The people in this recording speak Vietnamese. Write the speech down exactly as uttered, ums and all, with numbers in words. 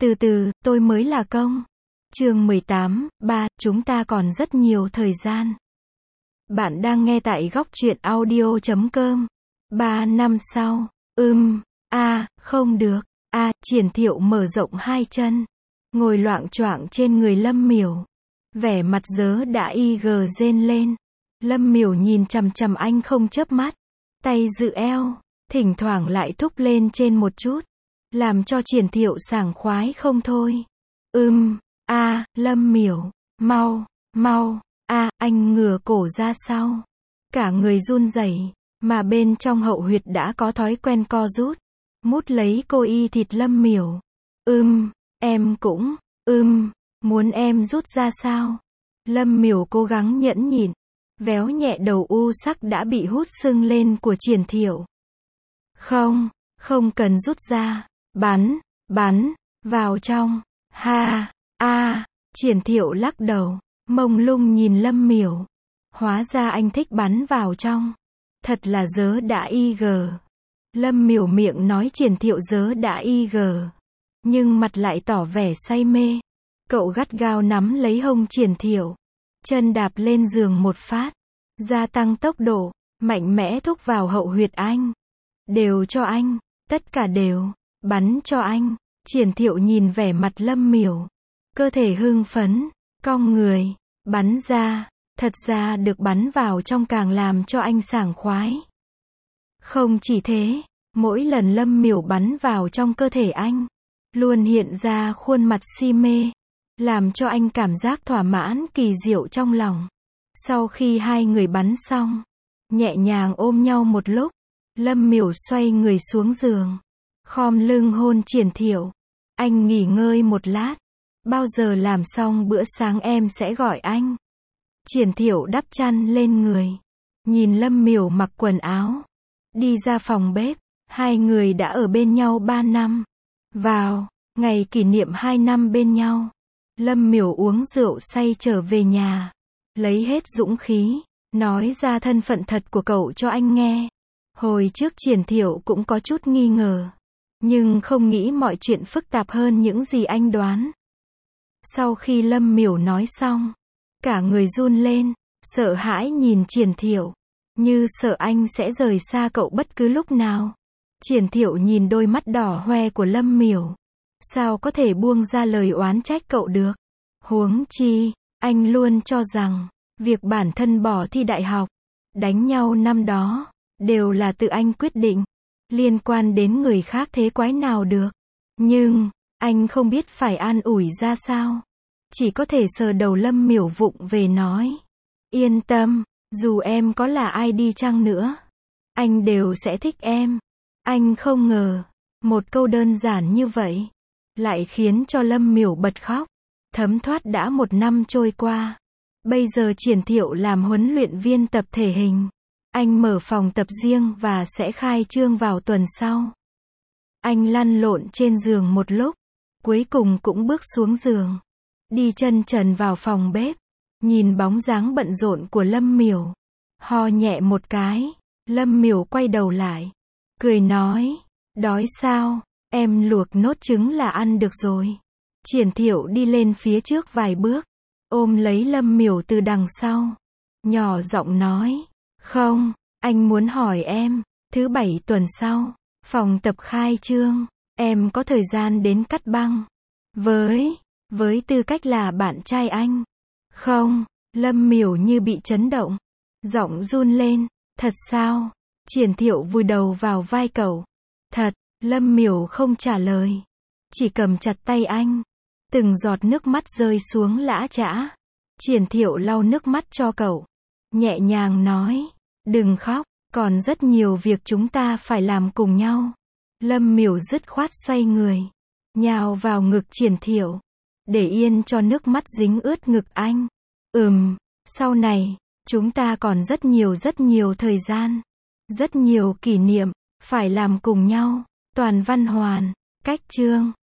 Từ từ, tôi mới là công. Chương mười tám, ba, chúng ta còn rất nhiều thời gian. Bạn đang nghe tại góc truyện audio chấm com. Ba năm sau, ưm, a, à, không được, a, à, Triển Thiệu mở rộng hai chân, ngồi loạng choạng trên người Lâm Miểu. Vẻ mặt dớ đã y gờ rên lên. Lâm Miểu nhìn chằm chằm anh không chớp mắt, tay giữ eo, thỉnh thoảng lại thúc lên trên một chút, làm cho Triển Thiệu sảng khoái không thôi. Ưm, a, à, Lâm Miểu, mau, mau, a, à, anh ngửa cổ ra sau. Cả người run rẩy, mà bên trong hậu huyệt đã có thói quen co rút, mút lấy cô y thịt Lâm Miểu. Ưm, em cũng, ưm, muốn em rút ra sao? Lâm Miểu cố gắng nhẫn nhịn, véo nhẹ đầu u sắc đã bị hút sưng lên của Triển Thiệu. Không, không cần rút ra, bắn, bắn, vào trong, ha, a, à, Triển Thiệu lắc đầu, mông lung nhìn Lâm Miểu. Hóa ra anh thích bắn vào trong. Thật là dớ đã y gờ. Lâm Miểu miệng nói Triển Thiệu dớ đã y gờ, nhưng mặt lại tỏ vẻ say mê. Cậu gắt gao nắm lấy hông Triển Thiệu, chân đạp lên giường một phát, gia tăng tốc độ, mạnh mẽ thúc vào hậu huyệt anh. Đều cho anh, tất cả đều, bắn cho anh. Triển Thiệu nhìn vẻ mặt Lâm Miểu, cơ thể hưng phấn, cong người, bắn ra. Thật ra được bắn vào trong càng làm cho anh sảng khoái. Không chỉ thế, mỗi lần Lâm Miểu bắn vào trong cơ thể anh, luôn hiện ra khuôn mặt si mê, làm cho anh cảm giác thỏa mãn kỳ diệu trong lòng. Sau khi hai người bắn xong, nhẹ nhàng ôm nhau một lúc, Lâm Miểu xoay người xuống giường, khom lưng hôn Triển Thiệu. Anh nghỉ ngơi một lát, bao giờ làm xong bữa sáng em sẽ gọi anh. Triển Thiệu đắp chăn lên người, nhìn Lâm Miểu mặc quần áo, đi ra phòng bếp. Hai người đã ở bên nhau ba năm. Vào ngày kỷ niệm hai năm bên nhau, Lâm Miểu uống rượu say trở về nhà, lấy hết dũng khí, nói ra thân phận thật của cậu cho anh nghe. Hồi trước Triển Thiệu cũng có chút nghi ngờ, nhưng không nghĩ mọi chuyện phức tạp hơn những gì anh đoán. Sau khi Lâm Miểu nói xong, cả người run lên, sợ hãi nhìn Triển Thiệu, như sợ anh sẽ rời xa cậu bất cứ lúc nào. Triển Thiệu nhìn đôi mắt đỏ hoe của Lâm Miểu, sao có thể buông ra lời oán trách cậu được. Huống chi, anh luôn cho rằng, việc bản thân bỏ thi đại học, đánh nhau năm đó, đều là tự anh quyết định, liên quan đến người khác thế quái nào được. Nhưng, anh không biết phải an ủi ra sao. Chỉ có thể sờ đầu Lâm Miểu vụng về nói. Yên tâm, dù em có là ai đi chăng nữa, anh đều sẽ thích em. Anh không ngờ, một câu đơn giản như vậy, lại khiến cho Lâm Miểu bật khóc. Thấm thoát đã một năm trôi qua. Bây giờ Triển Thiệu làm huấn luyện viên tập thể hình. Anh mở phòng tập riêng và sẽ khai trương vào tuần sau. Anh lăn lộn trên giường một lúc, cuối cùng cũng bước xuống giường, đi chân trần vào phòng bếp, nhìn bóng dáng bận rộn của Lâm Miểu, ho nhẹ một cái. Lâm Miểu quay đầu lại, cười nói, đói sao, em luộc nốt trứng là ăn được rồi. Triển Thiệu đi lên phía trước vài bước, ôm lấy Lâm Miểu từ đằng sau, nhỏ giọng nói, không, anh muốn hỏi em, thứ bảy tuần sau, phòng tập khai trương, em có thời gian đến cắt băng, với, với tư cách là bạn trai anh. Không, Lâm Miểu như bị chấn động, giọng run lên, thật sao? Triển Thiệu vùi đầu vào vai cậu. Thật, Lâm Miểu không trả lời, chỉ cầm chặt tay anh, từng giọt nước mắt rơi xuống lã chã. Triển Thiệu lau nước mắt cho cậu, nhẹ nhàng nói, đừng khóc, còn rất nhiều việc chúng ta phải làm cùng nhau. Lâm Miểu dứt khoát xoay người, nhào vào ngực Triển Thiệu, để yên cho nước mắt dính ướt ngực anh. Ừm, sau này, chúng ta còn rất nhiều rất nhiều thời gian, rất nhiều kỷ niệm, phải làm cùng nhau. Toàn Văn Hoàn, Cách Chương.